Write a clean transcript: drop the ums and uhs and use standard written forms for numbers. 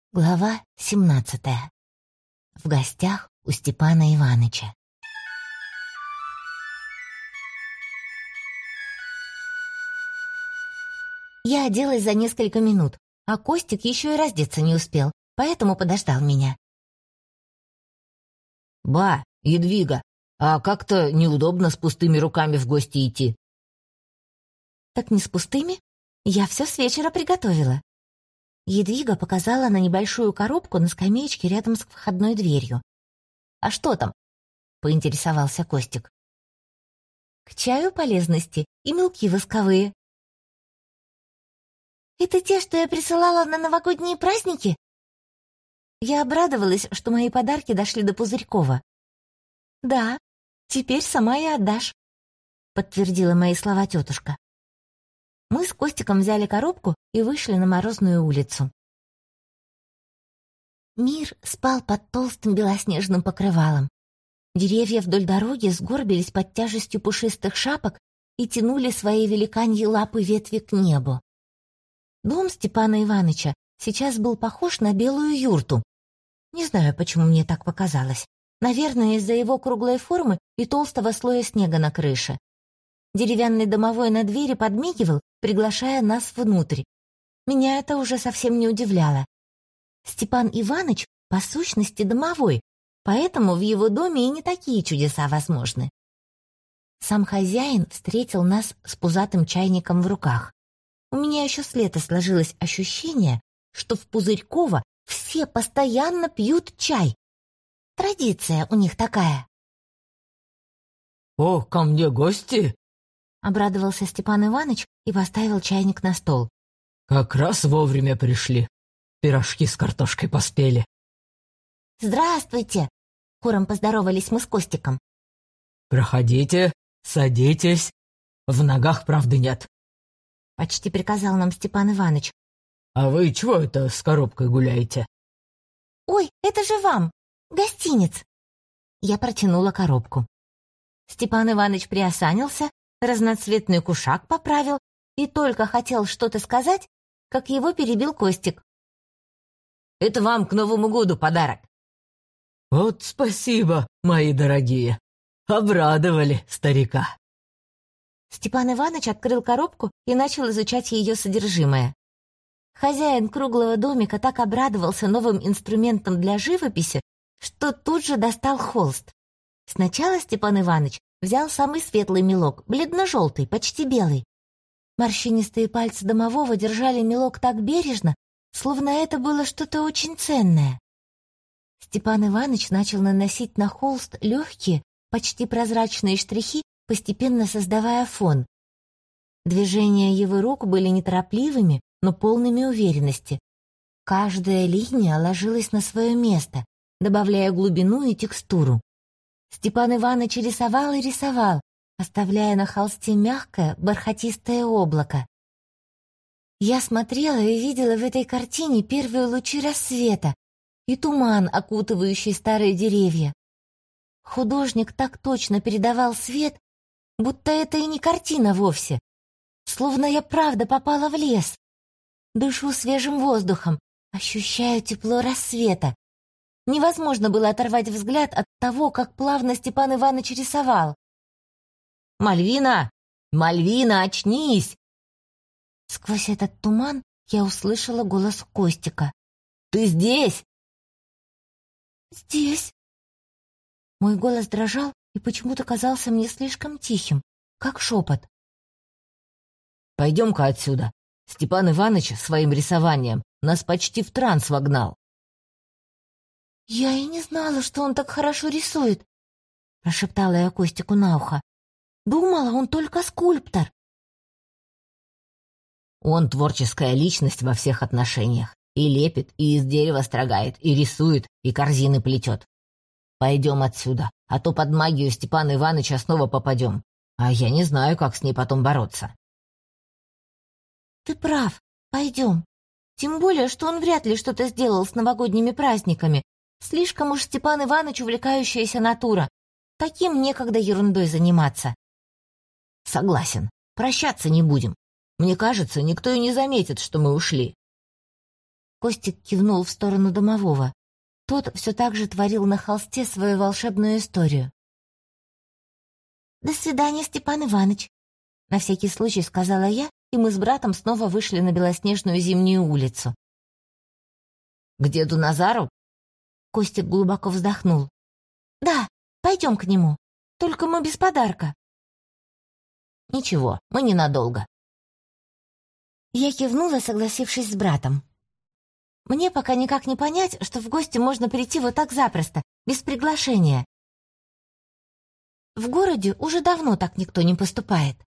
Глава 17. В гостях у Степана Иваныча. Я оделась за несколько минут, а Костик еще и раздеться не успел, поэтому подождал меня. «Ба, Едвига, а как-то неудобно с пустыми руками в гости идти». Так не с пустыми? Я все с вечера приготовила. Едвига показала на небольшую коробку на скамеечке рядом с входной дверью. «А что там?» — поинтересовался Костик. «К чаю полезности и мелки восковые». «Это те, что я присылала на новогодние праздники?» Я обрадовалась, что мои подарки дошли до Пузырькова. «Да, теперь сама и отдашь», — подтвердила мои слова тетушка. Мы с Костиком взяли коробку и вышли на морозную улицу. Мир спал под толстым белоснежным покрывалом. Деревья вдоль дороги сгорбились под тяжестью пушистых шапок и тянули свои великаньи лапы ветви к небу. Дом Степана Иваныча сейчас был похож на белую юрту. Не знаю, почему мне так показалось. Наверное, из-за его круглой формы и толстого слоя снега на крыше. Деревянный домовой на двери подмигивал, приглашая нас внутрь. Меня это уже совсем не удивляло. Степан Иваныч, по сущности, домовой, поэтому в его доме и не такие чудеса возможны. Сам хозяин встретил нас с пузатым чайником в руках. У меня еще с лета сложилось ощущение, что в Пузырьково все постоянно пьют чай. Традиция у них такая. «О, ко мне гости?» — обрадовался Степан Иваныч и поставил чайник на стол. «Как раз вовремя пришли. Пирожки с картошкой поспели». «Здравствуйте!» — хором поздоровались мы с Костиком. «Проходите, садитесь. В ногах правды нет». Почти приказал нам Степан Иваныч. «А вы чего это с коробкой гуляете?» «Ой, это же вам! Гостиниц!» Я протянула коробку. Степан Иваныч приосанился, разноцветный кушак поправил и только хотел что-то сказать, как его перебил Костик. «Это вам к Новому году подарок». «Вот спасибо, мои дорогие. Обрадовали старика». Степан Иваныч открыл коробку и начал изучать ее содержимое. Хозяин круглого домика так обрадовался новым инструментом для живописи, что тут же достал холст. Сначала Степан Иваныч взял самый светлый мелок, бледно-желтый, почти белый. Морщинистые пальцы домового держали мелок так бережно, словно это было что-то очень ценное. Степан Иваныч начал наносить на холст легкие, почти прозрачные штрихи, постепенно создавая фон. Движения его рук были неторопливыми, но полными уверенности. Каждая линия ложилась на свое место, добавляя глубину и текстуру. Степан Иваныч рисовал и рисовал, оставляя на холсте мягкое, бархатистое облако. Я смотрела и видела в этой картине первые лучи рассвета и туман, окутывающий старые деревья. Художник так точно передавал свет, будто это и не картина вовсе. Словно я правда попала в лес. Дышу свежим воздухом, ощущаю тепло рассвета. Невозможно было оторвать взгляд от того, как плавно Степан Иваныч рисовал. «Мальвина! Мальвина, очнись!» Сквозь этот туман я услышала голос Костика. «Ты здесь?» «Здесь». Мой голос дрожал и почему-то казался мне слишком тихим, как шепот. «Пойдем-ка отсюда. Степан Иваныч своим рисованием нас почти в транс вогнал». «Я и не знала, что он так хорошо рисует», — прошептала я Костику на ухо. «Думала, он только скульптор». Он творческая личность во всех отношениях. И лепит, и из дерева строгает, и рисует, и корзины плетет. Пойдем отсюда, а то под магию Степана Иваныча снова попадем. А я не знаю, как с ней потом бороться». «Ты прав, пойдем. Тем более, что он вряд ли что-то сделал с новогодними праздниками. Слишком уж Степан Иваныч увлекающаяся натура. Таким некогда ерундой заниматься». «Согласен. Прощаться не будем. Мне кажется, никто и не заметит, что мы ушли». Костик кивнул в сторону домового. Тот все так же творил на холсте свою волшебную историю. «До свидания, Степан Иваныч», — на всякий случай сказала я, и мы с братом снова вышли на белоснежную зимнюю улицу. «К деду Назару?» Костик глубоко вздохнул. «Да, пойдем к нему. Только мы без подарка». «Ничего, мы ненадолго». Я кивнула, согласившись с братом. Мне пока никак не понять, что в гости можно прийти вот так запросто, без приглашения. В городе уже давно так никто не поступает.